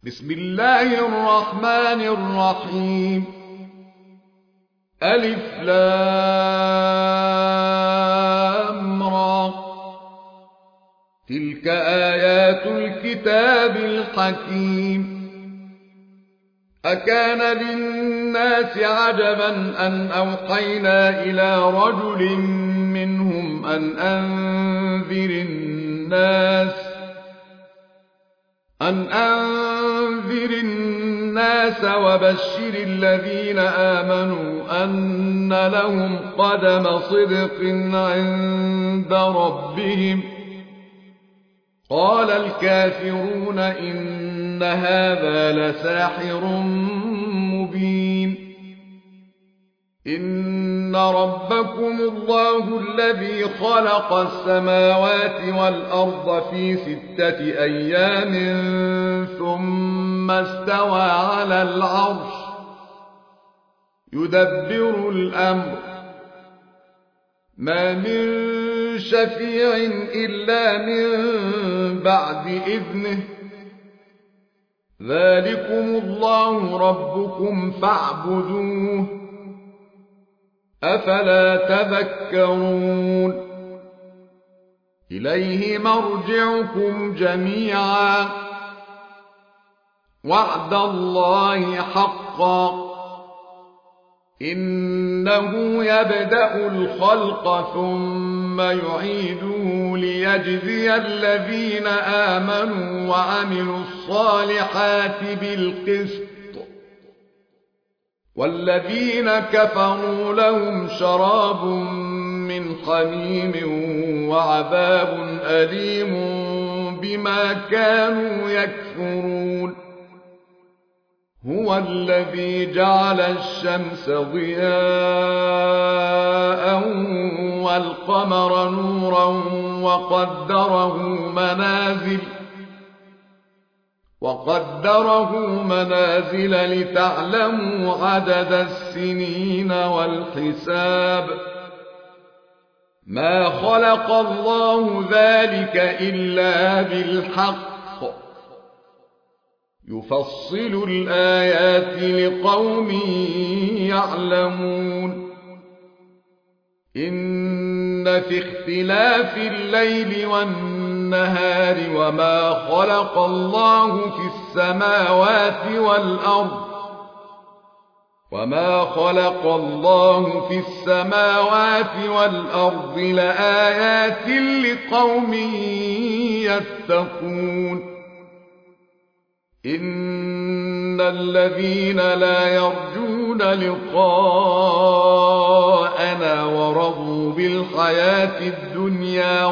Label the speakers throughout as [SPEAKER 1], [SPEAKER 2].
[SPEAKER 1] بسم الله الرحمن الرحيم. ألف لام را. تلك آيات الكتاب الحكيم. أكان للناس عجبا أن أوحينا إلى رجل منهم أن أنذر الناس وبشر الذين آمنوا أن لهم قدم صدق عند ربهم. قال الكافرون إن هذا لساحر مبين. إن ربكم الله الذي خلق السماوات والأرض في 6 أيام ثم استوى على العرش يدبر الأمر ما من شفيع إلا من بعد إذنه. ذلكم الله ربكم فاعبدوه أفلا تذكرون. إليه مرجعكم جميعا وعد الله حقا. إنه يبدأ الخلق ثم يعيده ليجزي الذين آمنوا وعملوا الصالحات بالقسط والذين كفروا لهم شراب من حميم وعذاب أليم بما كانوا يكفرون. هو الذي جعل الشمس ضياء والقمر نورا وقدره منازل لتعلموا عدد السنين والحساب. ما خلق الله ذلك إلا بالحق يفصل الآيات لقوم يعلمون. إن في اختلاف الليل والنهار وما خلق الله في السماوات والأرض لآيات لقوم يتقون. إن الذين لا يرجون لقاءنا ورضوا بالحياة الدنيا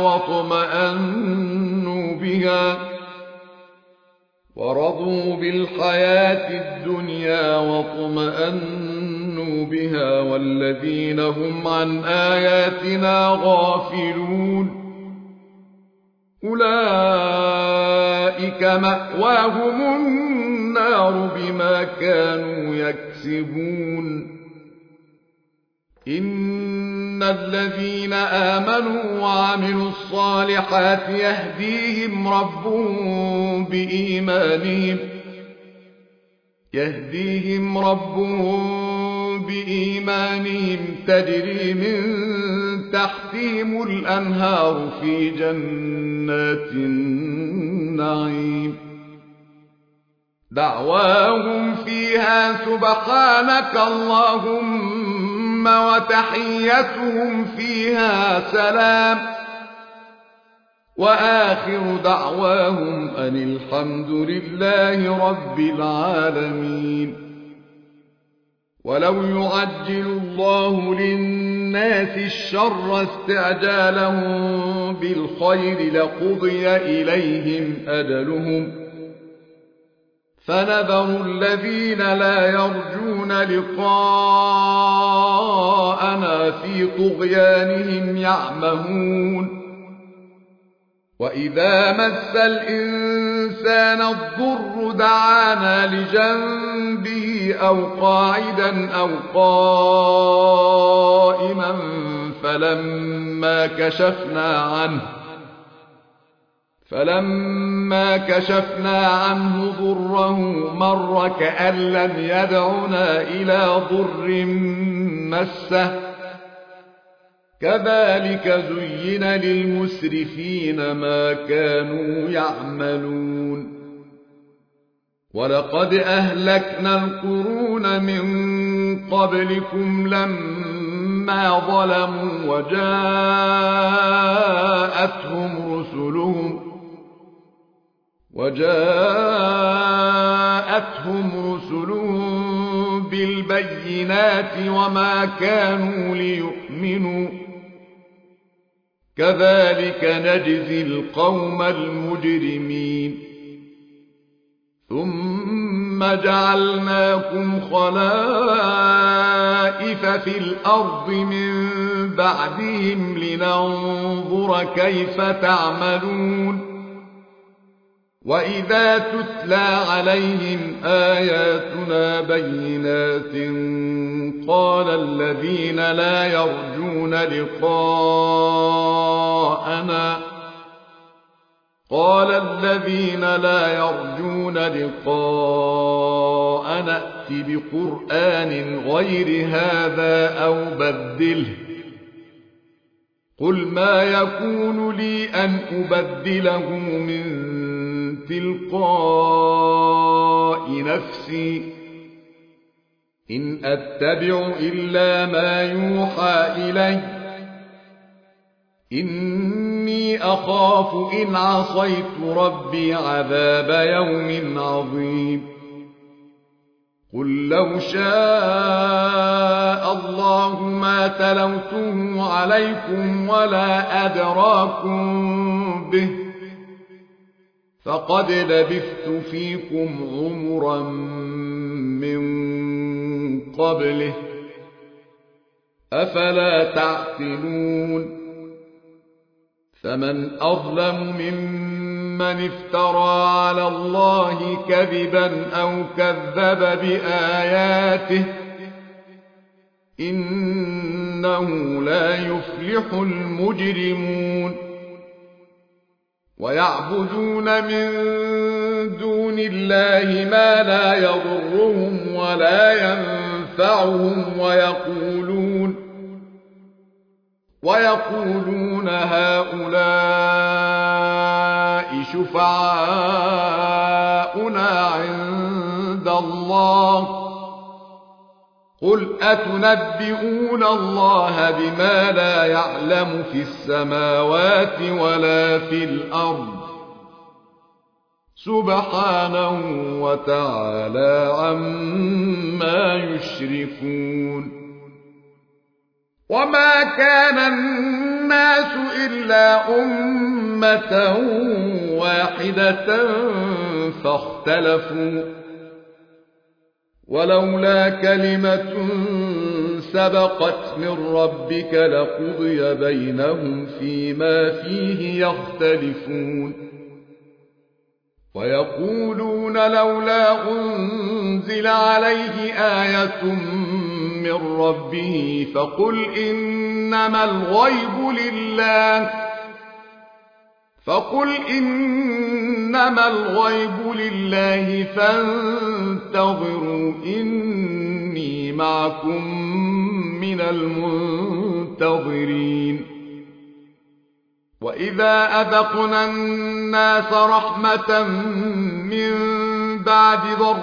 [SPEAKER 1] واطمأنوا بها والذين هم عن آياتنا غافلون أولئك مأواهم النار بما كانوا يكسبون. إن الذين آمنوا وعملوا الصالحات يهديهم ربهم بإيمانهم تجري من تحتهم الأنهار في جنات النعيم. دعواهم فيها سبحانك اللهم وتحيتهم فيها سلام وآخر دعواهم أن الحمد لله رب العالمين. ولو يعجل الله للناس الشر استعجالهم بالخير لقضي إليهم أجلهم فنذر الذين لا يرجون لقاءنا في طغيانهم يعمهون. وإذا مس الإنسان الضر دعانا لجنبه أو قاعدا أو قائما فلما كشفنا عنه فلما كشفنا عنه ضره مر كأن لم يدعنا إلى ضر مسه كذلك زين للمسرفين ما كانوا يعملون ولقد أهلكنا القرون من قبلكم لما ظلموا وجاءتهم رسلهم بالبينات وما كانوا ليؤمنوا كذلك نجزي القوم المجرمين ثم جعلناكم خلائف في الأرض من بعدهم لننظر كيف تعملون وإذا تتلى عليهم آياتنا بينات قال الذين لا يرجون لقاءنا ائت بقرآن غير هذا أو بدله قل ما يكون لي أن أبدله من تلقاء نفسي إن أتبع إلا ما يوحى إلي إني أخاف إن عصيت ربي عذاب يوم عظيم قل لو شاء الله ما تلوته عليكم ولا أدراكم به فقد لبثت فيكم عمرا من قبله أفلا تعقلون فمن أظلم ممن افترى على الله كذبا أو كذب بآياته إنه لا يفلح المجرمون ويعبدون من دون الله ما لا يضرهم ولا ينفعهم ويقولون هؤلاء شفعاؤنا عند الله قل أتنبئون الله بما لا يعلم في السماوات ولا في الأرض سبحانه وتعالى عما يشركون وما كان الناس إلا أمة واحدة فاختلفوا ولولا كلمة سبقت من ربك لقضي بينهم فيما فيه يختلفون ويقولون لولا أنزل عليه آية من ربه فقل إنما الغيب لله فانتظروا إني معكم من المنتظرين وإذا أذقنا الناس رحمة من بعد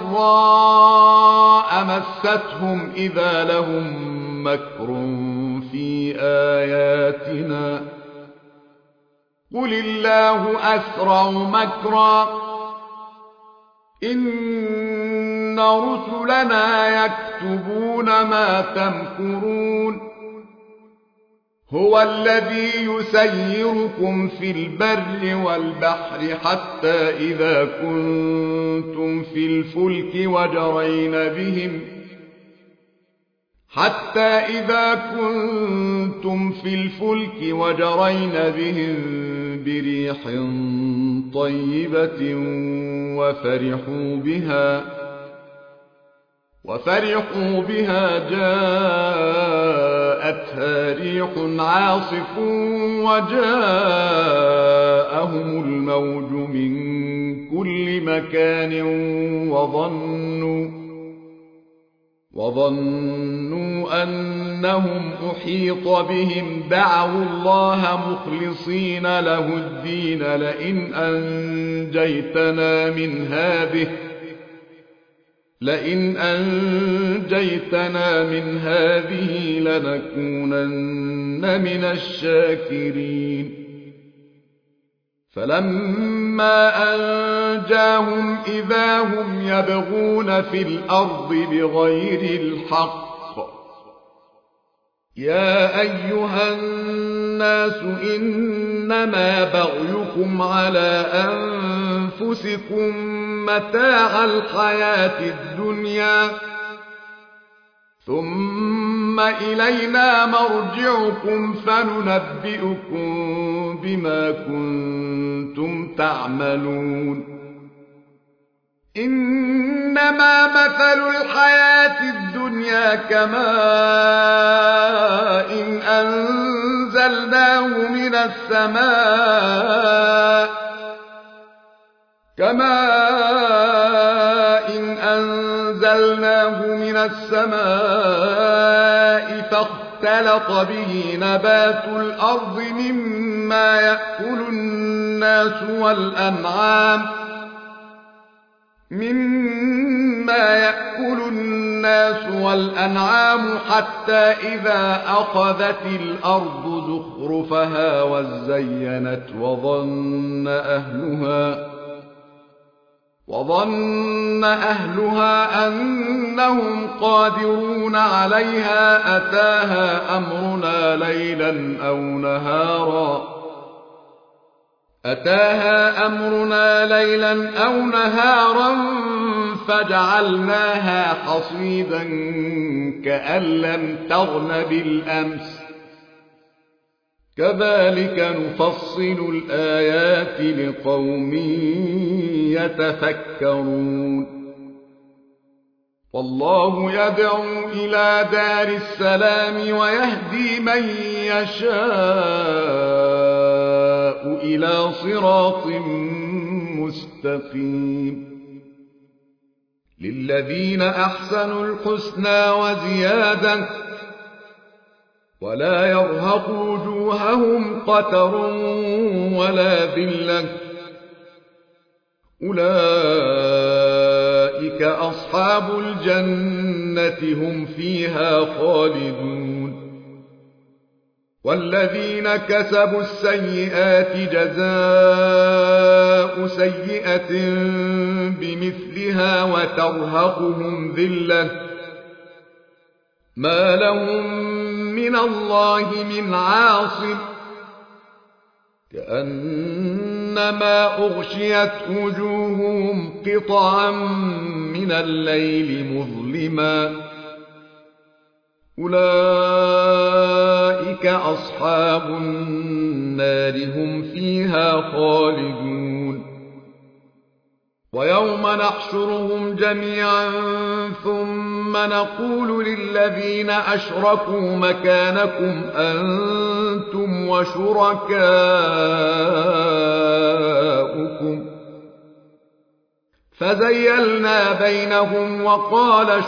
[SPEAKER 1] ضراء مستهم إذا لهم مكر في آياتنا قل الله أسرع مكرا إن رسلنا يكتبون ما تمكرون هو الذي يسيركم في البر والبحر حتى إذا كنتم في الفلك وجرين بهم بريح طيبة وفرحوا بها جاءتها ريح عاصف وجاءهم جاءهم الموج من كل مكان وظنوا أنهم أحيط بهم دعوا الله مخلصين له الدين لئن أنجيتنا من هذه لنكونن من الشاكرين فلما أنجاهم إذا هم يبغون في الأرض بغير الحق يا أيها الناس إنما بغيكم على أنفسكم متاع الحياة الدنيا ثم إلينا مرجعكم فننبئكم بما كنتم تعملون إنما مثل الحياة الدنيا كماء إن أنزلناه من السماء فاختلط به نبات الأرض مما يأكل الناس والأنعام حتى إذا أخذت الأرض زخرفها وزينت وظن أهلها أنهم قادرون عليها أتاها أمرنا ليلا أو نهارا فجعلناها حصيدا كأن لم تغن بالأمس كذلك نفصل الآيات لقوم يتفكرون والله يدعو إلى دار السلام ويهدي من يشاء إلى صراط مستقيم للذين أحسنوا الحسنى وزيادة ولا يرهق وجوههم قتر ولا ذلة أولئك أصحاب الجنة هم فيها خالدون والذين كسبوا السيئات جزاء سيئة بمثلها وترهقهم ذلة ما لهم من الله من عاصم كأنما أغشيت وجوههم قطعا من الليل مظلما أولئك أصحاب النار هم فيها خالدون ويوم نحشرهم جميعا ثم نقول للذين أشركوا مكانكم أنتم وشركاؤكم فزيلنا بينهم وقال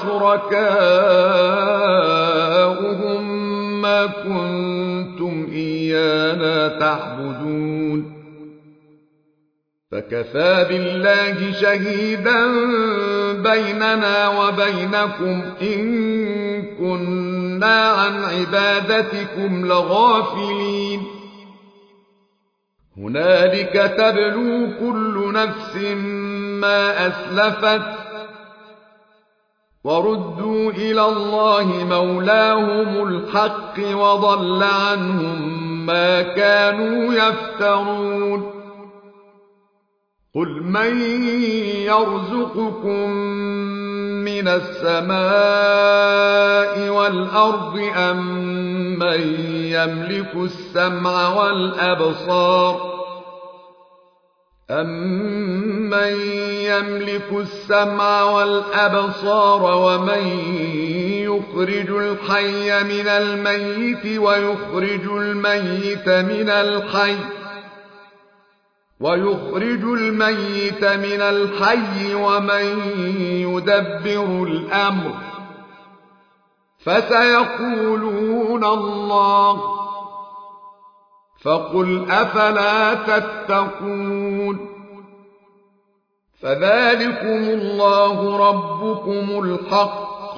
[SPEAKER 1] شركاؤهم ما كنتم إيانا تعبدون فكفى بالله شهيدا بيننا وبينكم إن كنا عن عبادتكم لغافلين هنالك تبلو كل نفس ما أسلفت وردوا إلى الله مولاهم الحق وضل عنهم ما كانوا يفترون قل من يرزقكم من السماء والأرض أم من يملك السمع والأبصار ومن يخرج الحي من الميت ويخرج الميت من الحي ويخرج الميت من الحي ومن يدبر الأمر فسيقولون الله فقل أفلا تتقون فذلكم الله ربكم الحق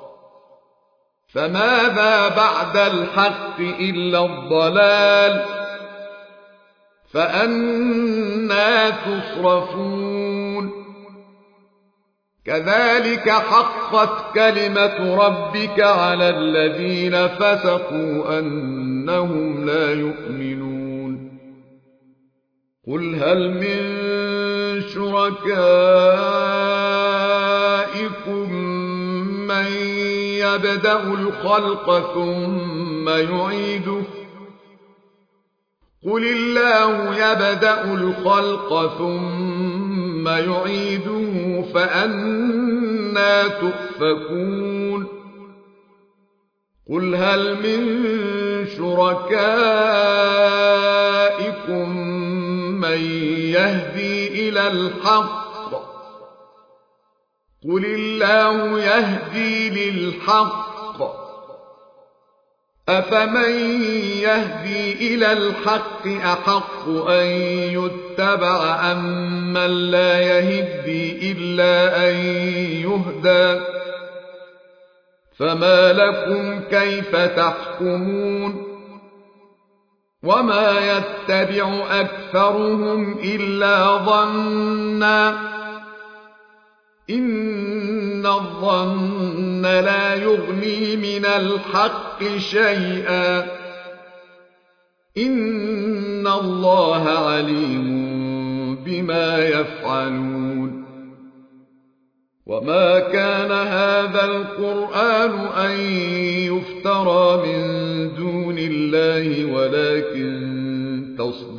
[SPEAKER 1] فماذا بعد الحق إلا الضلال فأنى تصرفون كذلك حقت كلمة ربك على الذين فسقوا أنهم لا يؤمنون قل هل من شركائكم من يبدأ الخلق ثم يعيده قل الله يبدأ الخلق ثم يعيده فأنى تؤفكون قل هل من شركائكم من يهدي إلى الحق قل الله يهدي للحق أفمن يهدي إلى الحق أحق أن يتبع أم من لا يهدي إلا أن يهدى فما لكم كيف تحكمون وما يتبع أكثرهم إلا ظنا إن الظن لا يغني من الحق شيئا إن الله عليم بما يفعلون وما كان هذا القرآن أن يفترى من دون الله ولكن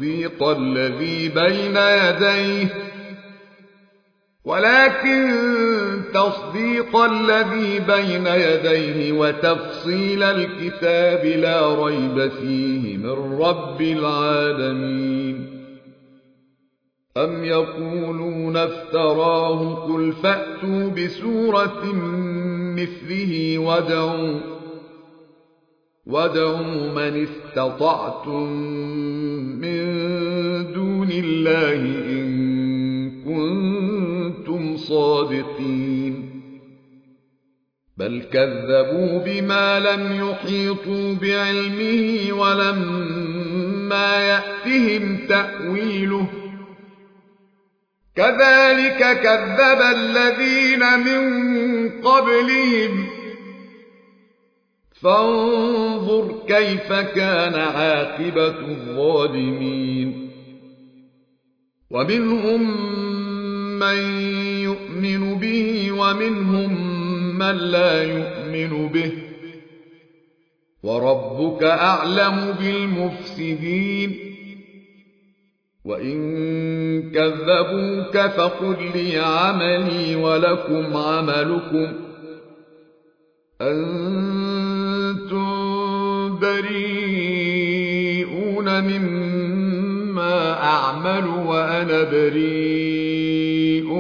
[SPEAKER 1] تصديق الذي بين يديه وتفصيل الكتاب لا ريب فيه من رب العالمين أم يقولون افتراه قل فأتوا بسورة مثله وادعوا من استطعتم من دون الله إن كنتم صادقين بل كذبوا بما لم يحيطوا بعلمه ولما يأتهم تأويله كذلك كذب الذين من قبلهم فانظر كيف كان عاقبة الظالمين ومنهم من يؤمن به ومنهم من لا يؤمن به وربك أعلم بالمفسدين وإن كذبوك فقل لي عملي ولكم عملكم أنتم بريئون مما أعمل وأنا بريء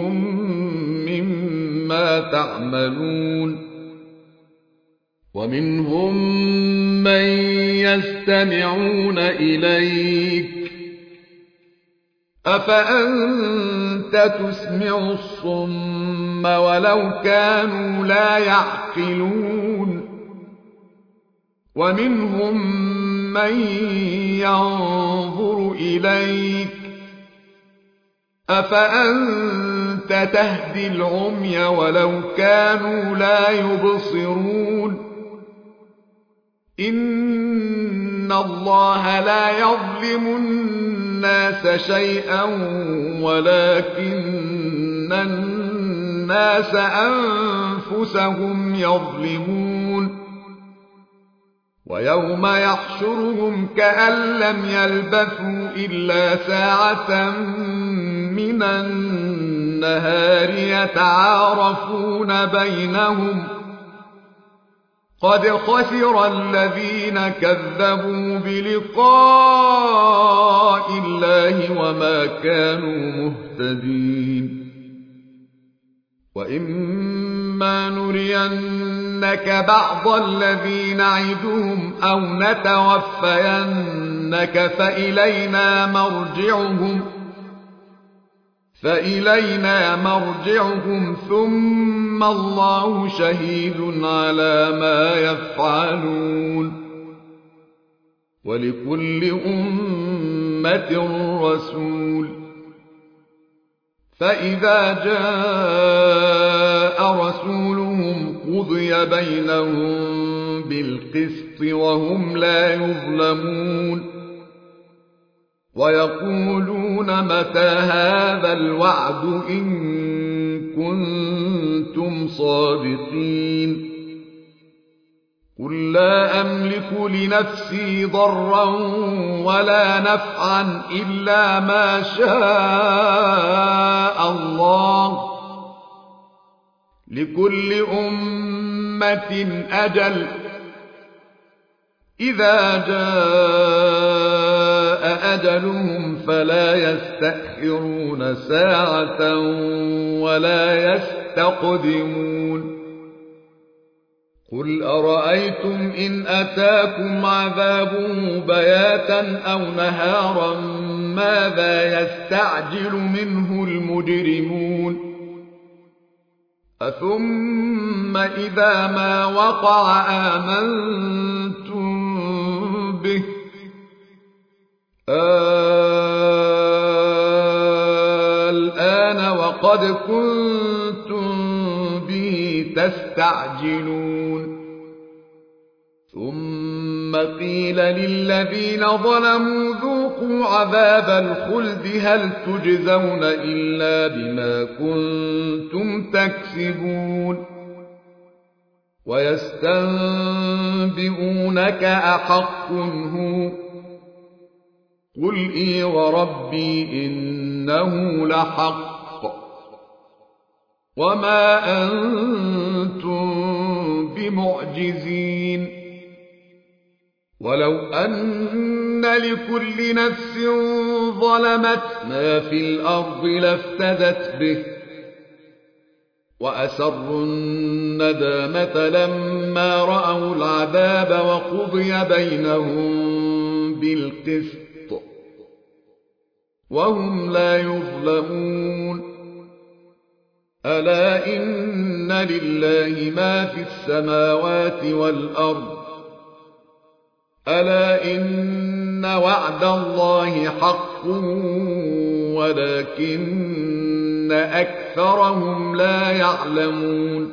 [SPEAKER 1] مما تعملون ومنهم من يستمعون إليك أفأنت تسمع الصم ولو كانوا لا يعقلون ومنهم من ينظر إليك أفأنت تهدي العمي ولو كانوا لا يبصرون إن الله لا يظلم الناس شيئا ولكن الناس أنفسهم يظلمون ويوم يحشرهم كأن لم يلبثوا إلا ساعة من النهار يتعارفون بينهم قد خسر الذين كذبوا كذبوا بلقاء الله وما كانوا مهتدين وإما نرينك بعض الذي نعدهم أو نتوفينك فإلينا مرجعهم ثم الله شهيد على ما يفعلون ولكل أمة رسول فإذا جاء رسولهم قضي بينهم بالقسط وهم لا يظلمون ويقولون متى هذا الوعد إن كنتم صادقين قل لا أملك لنفسي ضرا ولا نفعا إلا ما شاء الله لكل أمة أجل إذا جاء أجلهم فلا يستأخرون ساعة ولا يستقدمون قل أرأيتم إن أتاكم عذابه بياتا أو نهارا ماذا يستعجل منه المجرمون أثم إذا ما وقع آمنتم به الآن وقد كنتم به تستعجلون ثم قيل للذين ظلموا ذوقوا عذاب الخلد هل تجزون إلا بما كنتم تكسبون ويستنبئونك أحق هو قل إي وربي إنه لحق وما أنتم بمعجزين ولو أن لكل نفس ظلمت ما في الأرض لافتدت به وأسروا الندامة لما رأوا العذاب وقضي بينهم بالقسط وهم لا يظلمون ألا إن لله ما في السماوات والأرض ألا إن وعد الله حق ولكن أكثرهم لا يعلمون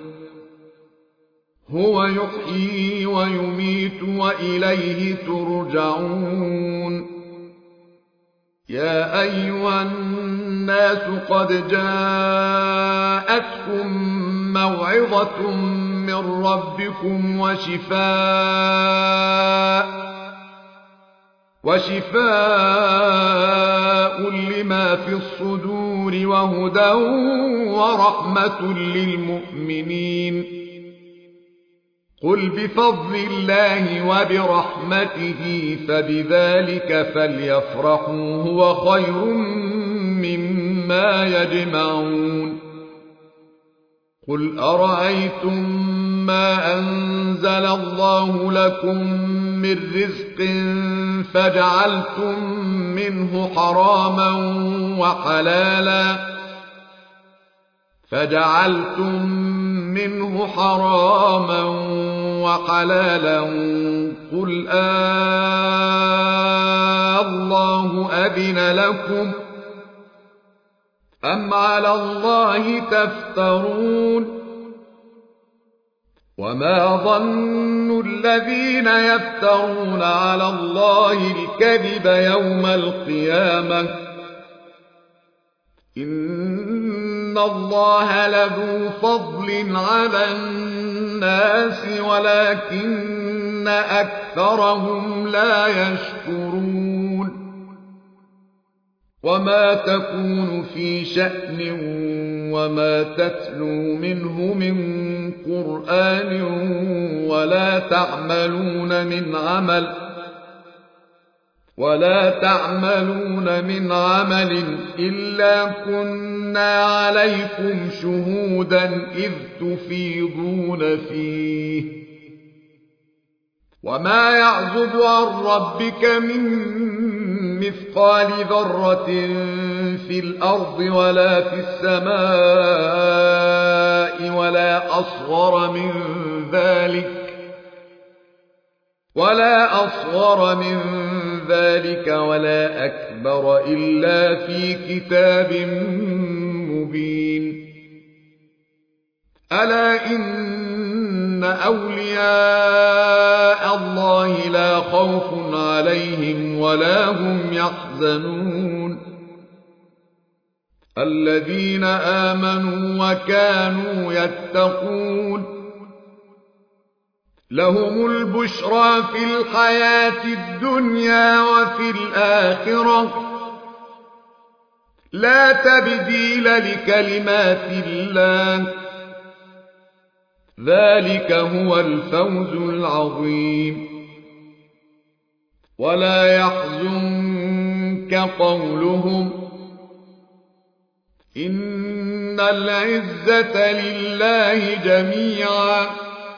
[SPEAKER 1] هو يحيي ويميت وإليه ترجعون يا أيها الناس قد جاءتكم موعظة من ربكم وشفاء لما في الصدور وهدى ورحمة للمؤمنين قل بفضل الله وبرحمته فبذلك فليفرحوا هو خير مما يجمعون قل أرأيتم ما أنزل الله لكم من رزق فجعلتم منه حراما وحلالا قل الله أذن لكم أم على الله تفترون وما ظن الذين يفترون على الله الكذب يوم القيامة إن الله لذو فضل على الناس ولكن أكثرهم لا يشكرون وما تكون في شأن وما تتلو منه من قرآن ولا تعملون من عمل ولا تعملون من عمل إلا كنا عليكم شهودا إذ تفيضون فيه وما يعزب عن ربك من مثقال ذرة في الأرض ولا في السماء ولا أصغر من ذلك ولا أكبر إلا في كتاب مبين ألا إن أولياء الله لا خوف عليهم ولا هم يحزنون الذين آمنوا وكانوا يتقون لهم البشرى في الحياة الدنيا وفي الآخرة لا تبديل لكلمات الله ذلك هو الفوز العظيم ولا يحزنك قولهم إن العزة لله جميعا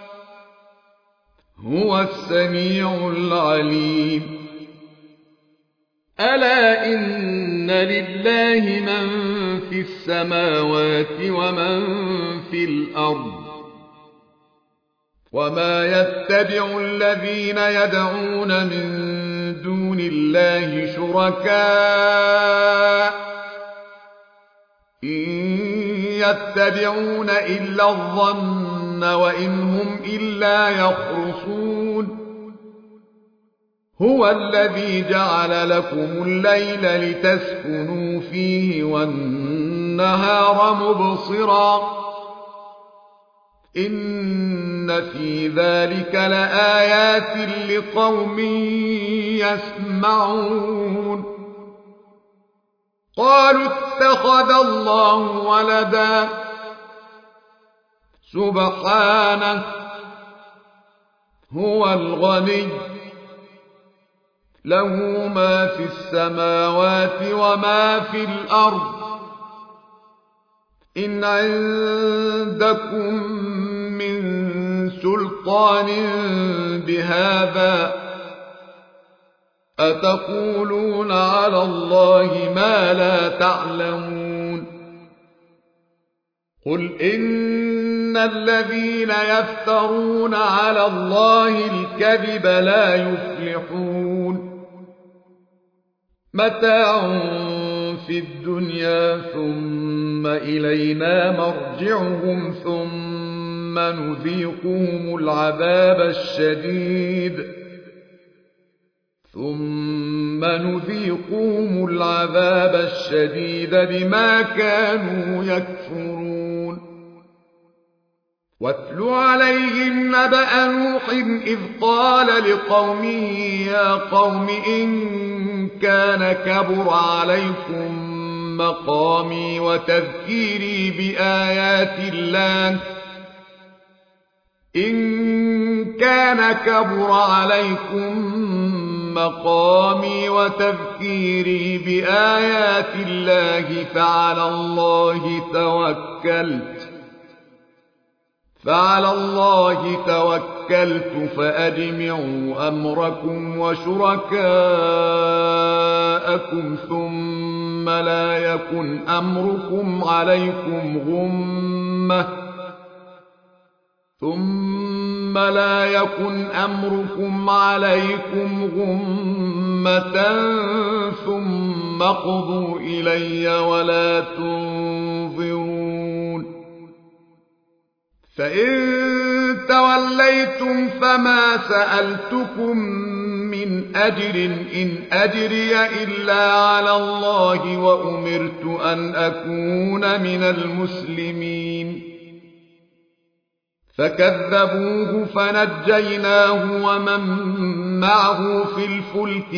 [SPEAKER 1] هو السميع العليم ألا إن لله من في السماوات ومن في الأرض وما يتبع الذين يدعون من دون الله شركاء إن يتبعون إلا الظن وإن هم إلا يخرصون هو الذي جعل لكم الليل لتسكنوا فيه والنهار مبصرا إن في ذلك لآيات لقوم يسمعون قالوا اتخذ الله ولدا سبحانه هو الغني له ما في السماوات وما في الأرض إن عندكم من سلطان بهذا أتقولون على الله ما لا تعلمون قل إن الذين يفترون على الله الكذب لا يفلحون متاع في الدنيا ثم إلينا مرجعهم ثم نذيقهم العذاب الشديد بما كانوا يكفرون واتل عليهم نبأ نوح إذ قال لقومه يا قوم إن كان كبر عليكم مقامي وتذكيري بآيات الله فعلى الله توكلت فأجمعوا أمركم وشركاءكم ثم لا يكن أمركم عليكم غمة ثم اقضوا إلي ولا تنظرون فإن توليتم فما سألتكم من أجر إن أجري إلا على الله وأمرت أن أكون من المسلمين فكذبوه فنجيناه ومن معه في الفلك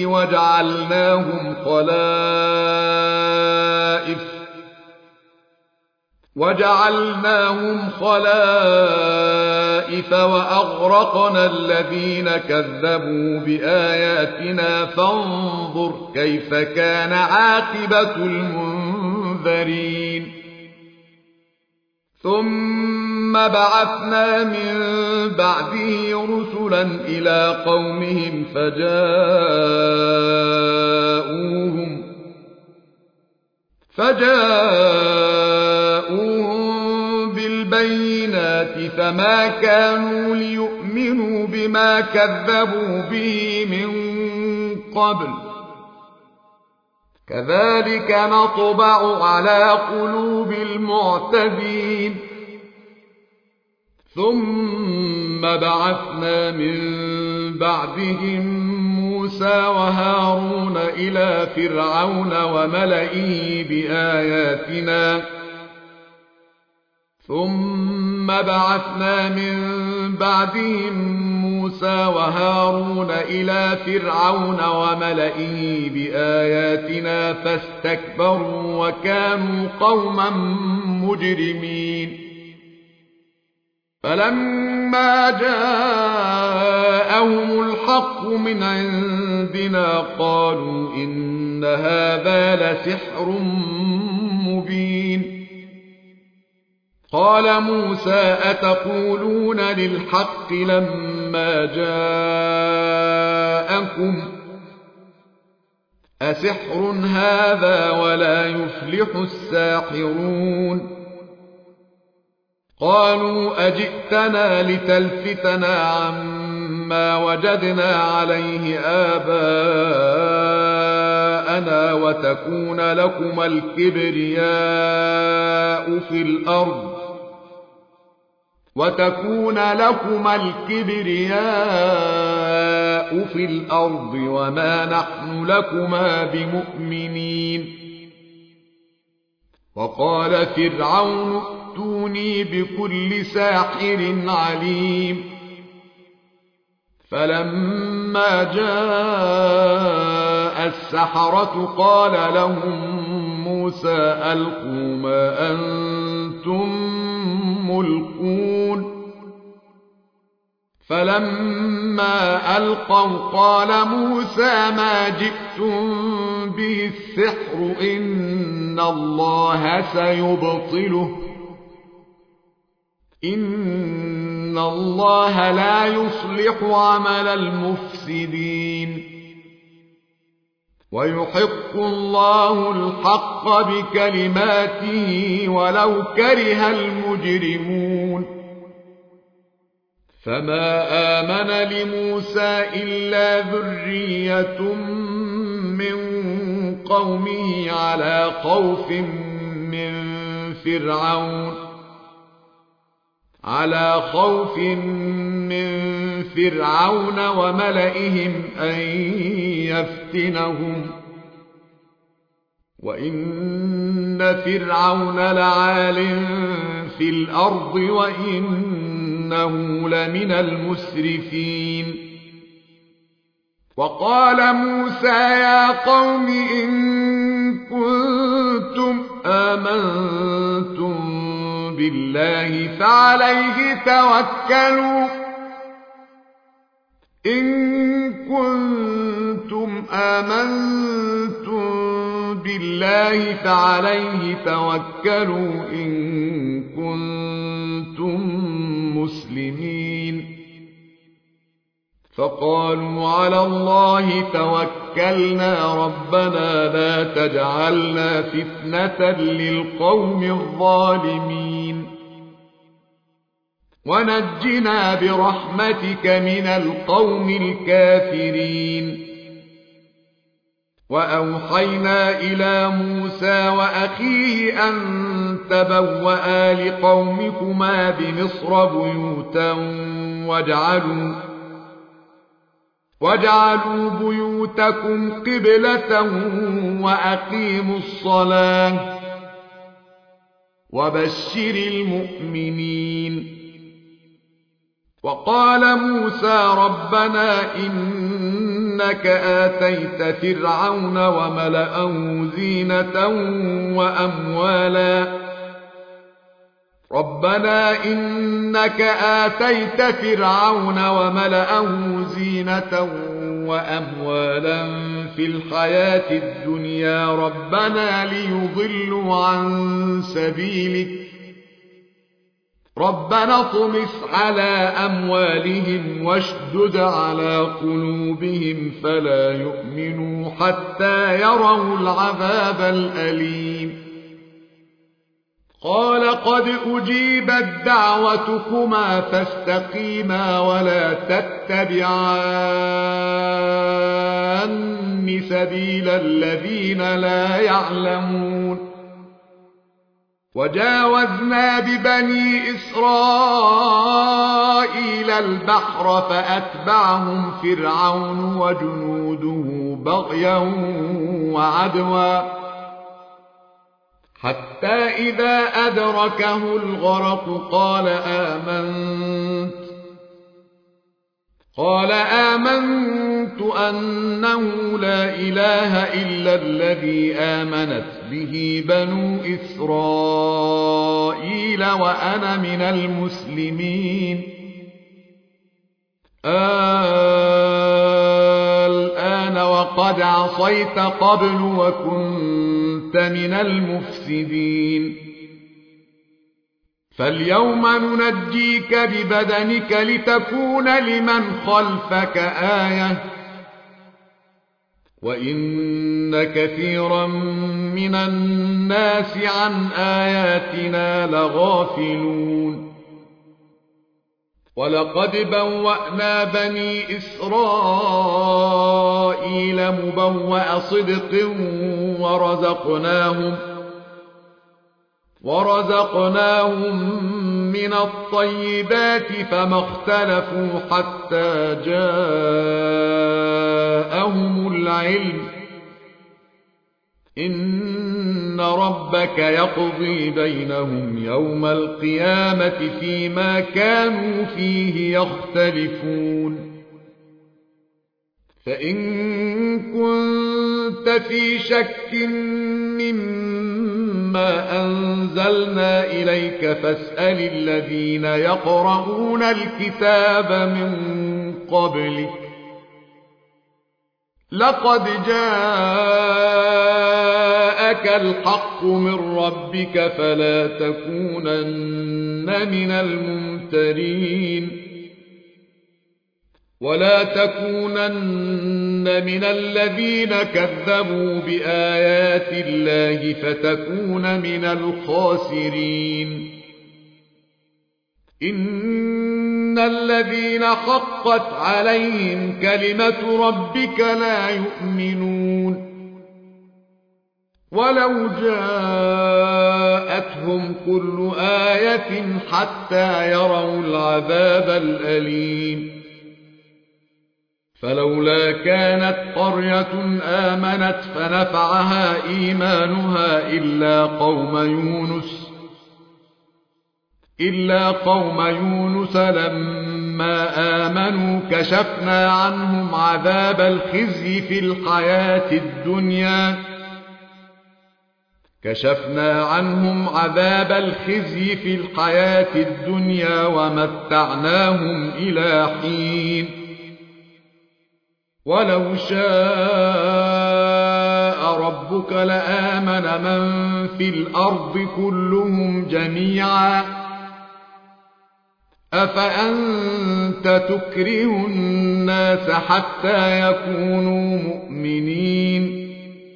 [SPEAKER 1] وجعلناهم خلائف الطائف وأغرقنا الذين كذبوا بآياتنا فانظر كيف كان عاقبة المنذرين ثم بعثنا من بعده رسلا إلى قومهم فجاءوهم بالبينات فما كانوا ليؤمنوا بما كذبوا به من قبل كذلك نطبع على قلوب المعتدين ثم بعثنا من بعدهم موسى وهارون إلى فرعون وملئه بآياتنا فاستكبروا وكانوا قوما مجرمين فلما جاءهم الحق من عندنا قالوا إن هذا لسحر مبين قال موسى أتقولون للحق لما جاءكم أسحر هذا ولا يفلح الساحرون قالوا أجئتنا لتلفتنا عما وجدنا عليه آباءنا وتكون لكما الكبرياء في الأرض وما نحن لكما بمؤمنين وقال فرعون ائتوني بكل ساحر عليم فلما جاء السحرة قال لهم موسى ألقوا ما أنتم ملقون فلما ألقوا قال موسى ما جئتم به السحر إن الله سيبطله إن الله لا يصلح عمل المفسدين ويحق الله الحق بكلماته ولو كره المجرمون فما آمن لموسى إلا ذرية من قومه على خوف من فرعون وملئهم أن يفتنهم وإن فرعون لعال في الأرض وإنه لمن المسرفين وقال موسى يا قوم إن كنتم آمنتم بالله فعليه توكلوا إن كنتم مسلمين فقالوا على الله توكلنا ربنا لا تجعلنا فتنة للقوم الظالمين ونجنا برحمتك من القوم الكافرين وأوحينا إلى موسى وأخيه أن تبوأ لقومكما بمصر بيوتا واجعلوا بيوتكم قبلة وأقيموا الصلاة وبشر المؤمنين وقال موسى ربنا إنك آتيت فرعون وملأه زينة وأموالا ربنا إنك آتيت فرعون وملأه زينة وأموالا في الحياة الدنيا ربنا ليضلوا عن سبيلك ربنا اطمس على أموالهم واشدد على قلوبهم فلا يؤمنوا حتى يروا العذاب الأليم قال قد أجيبت دعوتكما فاستقيما ولا تتبعان سبيل الذين لا يعلمون وجاوزنا ببني إسرائيل البحر فأتبعهم فرعون وجنوده بغيا وعدوا حتى إذا أدركه الغرق قال آمنت أنه لا إله إلا الذي آمنت به بنو إسرائيل وأنا من المسلمين الآن وقد عصيت قبل وكنت من المفسدين فاليوم ننجيك ببدنك لتكون لمن خلفك آية وإن كثيرا من الناس عن آياتنا لغافلون ولقد بوأنا بني إسرائيل مبوأ صدق ورزقناهم من الطيبات فما اختلفوا حتى جاءهم العلم إن ربك يقضي بينهم يوم القيامة فيما كانوا فيه يختلفون فإن كنت في شك مما أنزلنا إليك فاسأل الذين يقرؤون الكتاب من قبلك لقد جاءك الحق من ربك فلا تكونن من الممترين ولا تكونن من الذين كذبوا بآيات الله فتكون من الخاسرين إن الذين حقت عليهم كلمة ربك لا يؤمنون ولو جاءتهم كل آية حتى يروا العذاب الأليم فلولا كانت قرية آمنت فنفعها إيمانها إلا قوم يونس لما آمنوا كشفنا عنهم عذاب الخزي في الحياة الدنيا ومتعناهم إلى حين ولو شاء ربك لآمن من في الأرض كلهم جميعا أفأنت تكره الناس حتى يكونوا مؤمنين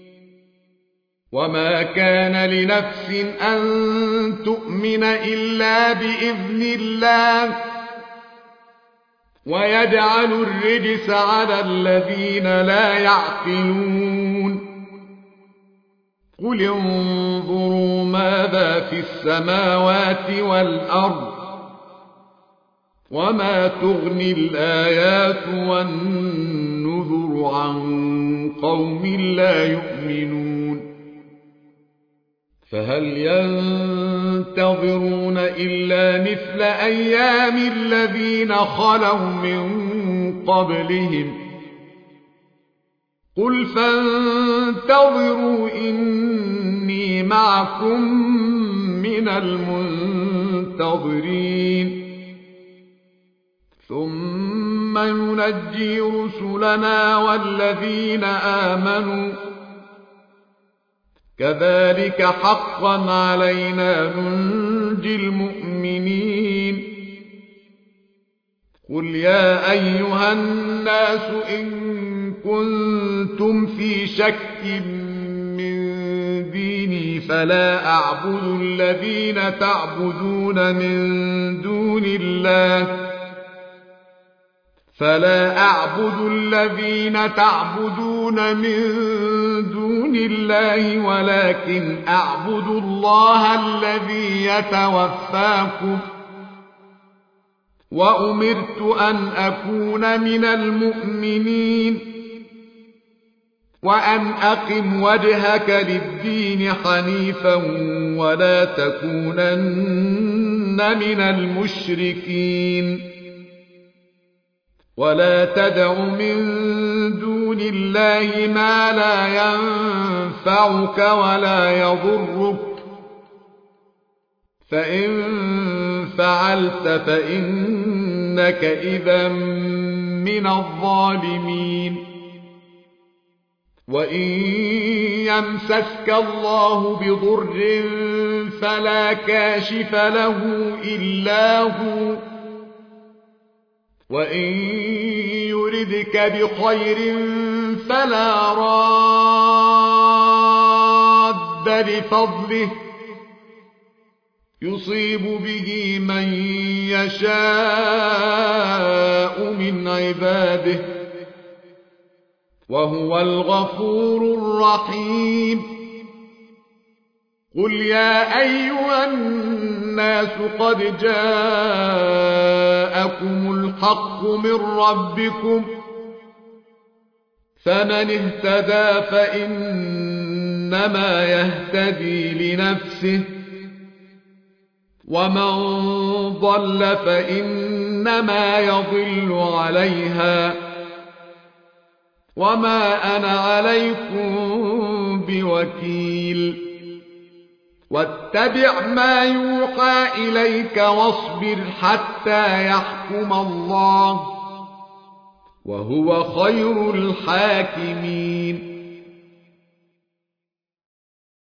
[SPEAKER 1] وما كان لنفس أن تؤمن إلا بإذن الله ويجعل الرجس على الذين لا يعقلون قل انظروا ماذا في السماوات والأرض وما تغني الآيات والنذر عن قوم لا يؤمنون فهل ينتظرون إلا مثل أيام الذين خلوا من قبلهم قل فانتظروا إني معكم من المنتظرين ثم ينجي رسلنا والذين آمنوا كذلك حقا علينا ننجي المؤمنين قل يا أيها الناس إن كنتم في شك من ديني فلا أعبد الذين تعبدون من دون الله ولكن أعبد الله الذي يتوفاكم وأمرت أن أكون من المؤمنين وأن أقم وجهك للدين حنيفا ولا تكونن من المشركين ولا تدع من دون الله ما لا ينفعك ولا يضرك فإن فعلت فإنك إذا من الظالمين وإن يمسسك الله بضر فلا كاشف له إلا هو وإن يردك بخير فلا راد لفضله يصيب به من يشاء من عباده وهو الغفور الرحيم قل يا أيها الناس قد جاءكم الحق من ربكم فمن اهتدى فإنما يهتدي لنفسه ومن ضل فإنما يضل عليها وما أنا عليكم بوكيل واتبع ما يوحى إليك واصبر حتى يحكم الله وهو خير الحاكمين